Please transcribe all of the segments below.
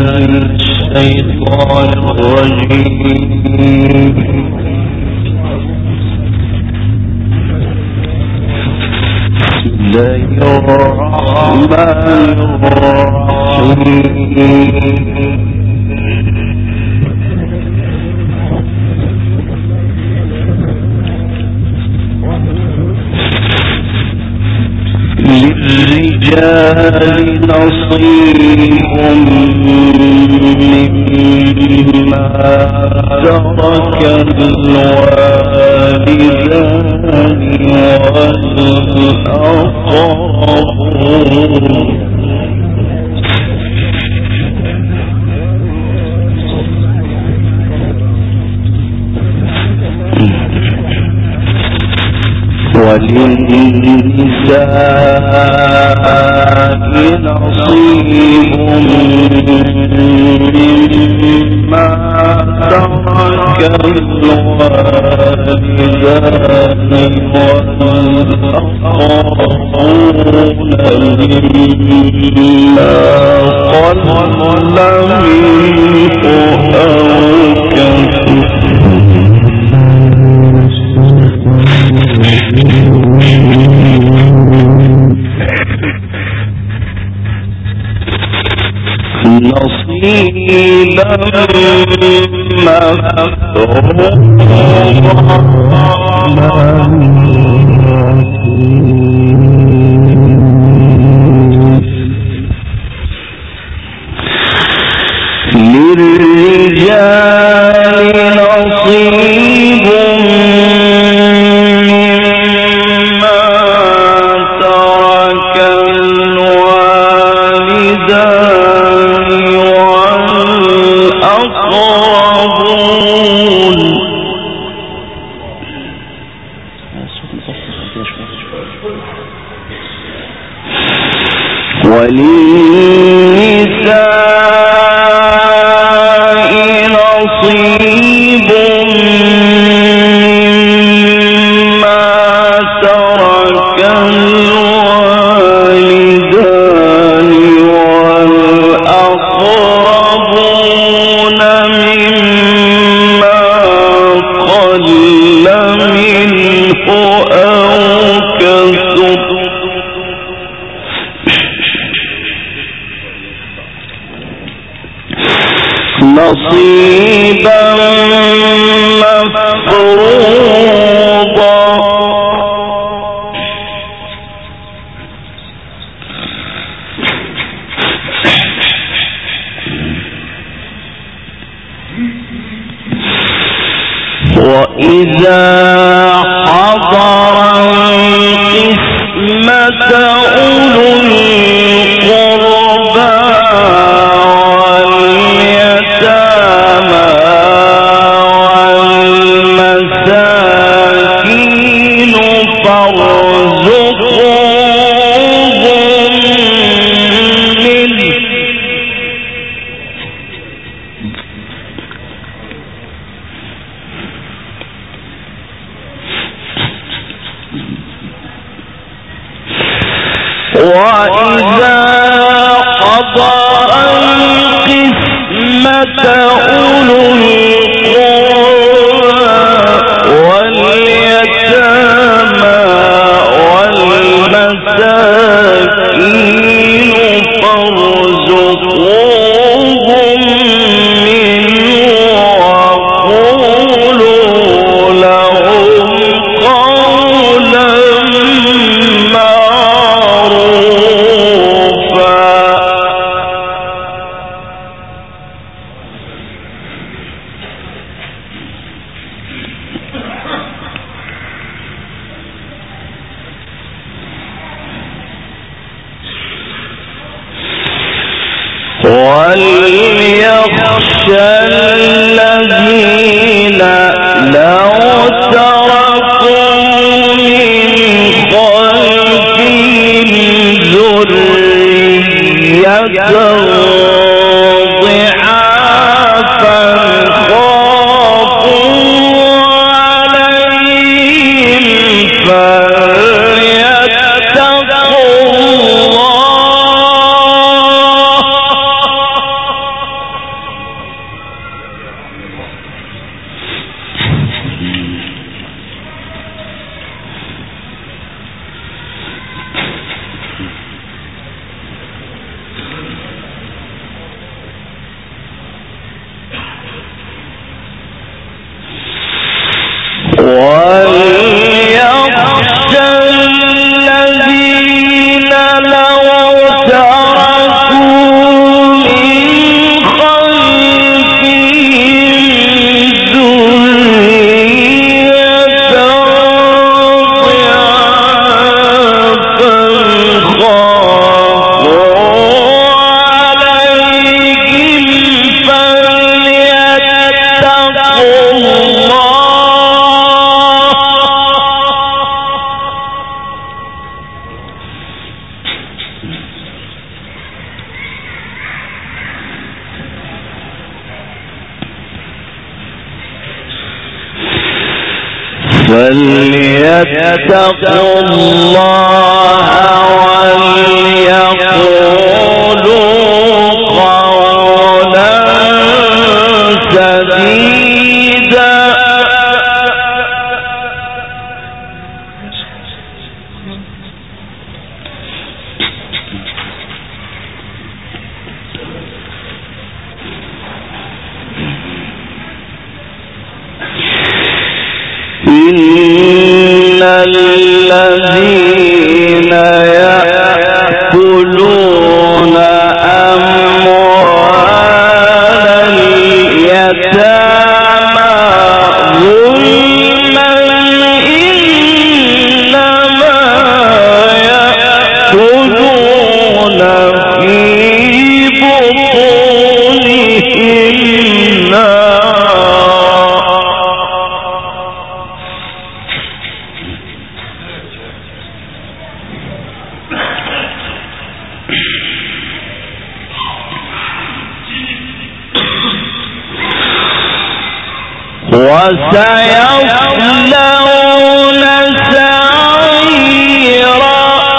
الشيطان الرجيم. بسم الله الرحمن الرحيم. للرجال نصيب مما ترك الوالدان والأقربون وللنساء نصيب مما ترك الوالدان والأقربون مما قل منه أو كثر. نصيبا للرجال نصيب مما ترك الوالدان والأقربون وللنساء نصيب مما ترك الوالدان والأقربون مما قل منه أو كثر. نصيبا مفروضا وإذا حضر القسمة أولو القربى واليتامى والمساكين فارزقوهم منه وإذا حضر القسمة أولو القربى واليتامى والمساكين فارزقوهم منه وقولوا لهم قولا وليخشى الذين لو تركوا من خلفهم ذرية ضعافا خافوا عليهم فليتقوا الله فليتقوا الله وليقولوا قولا سديدا. إن الذين يأكلون أموال اليتامى ظلما إنما يأكلون في بطونهم وسيصلون سعيرا.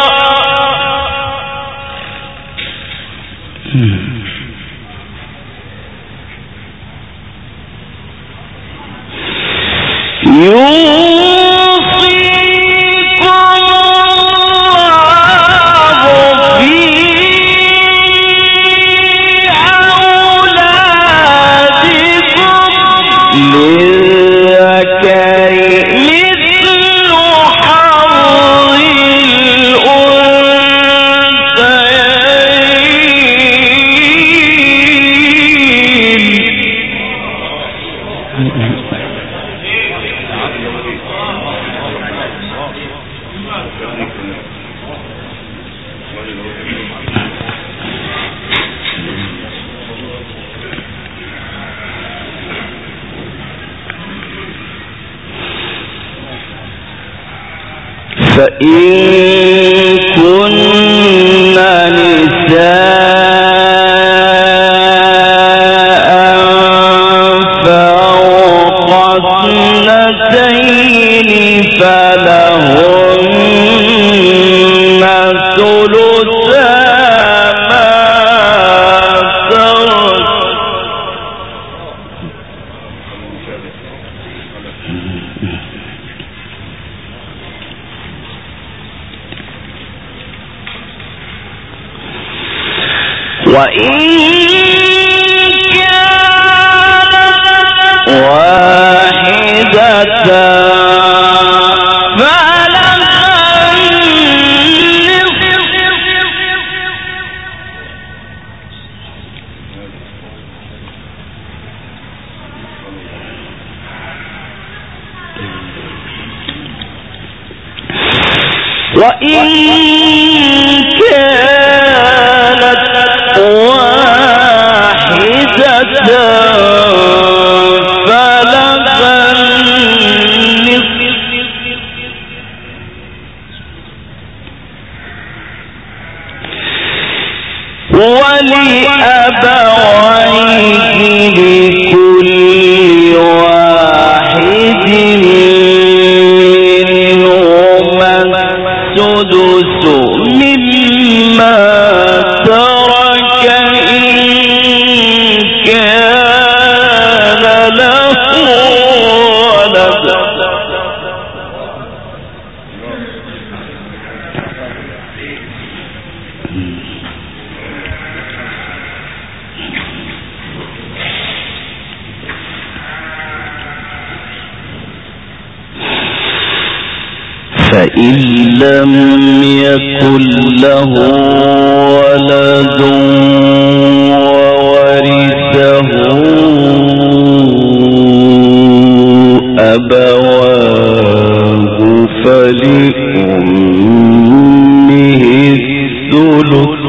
فإن كن نساء فوق اثنتين فلهن ثلثا ما ترك. وإن كانت واحدة فلها النصف. وإن كانت واحدة فلها النصف. ولأبويه لكل واحد منهما السدس مما ترك إن كان له ولد. فإن لم يكن له ولد وورثه أبواه فلأمه الثلث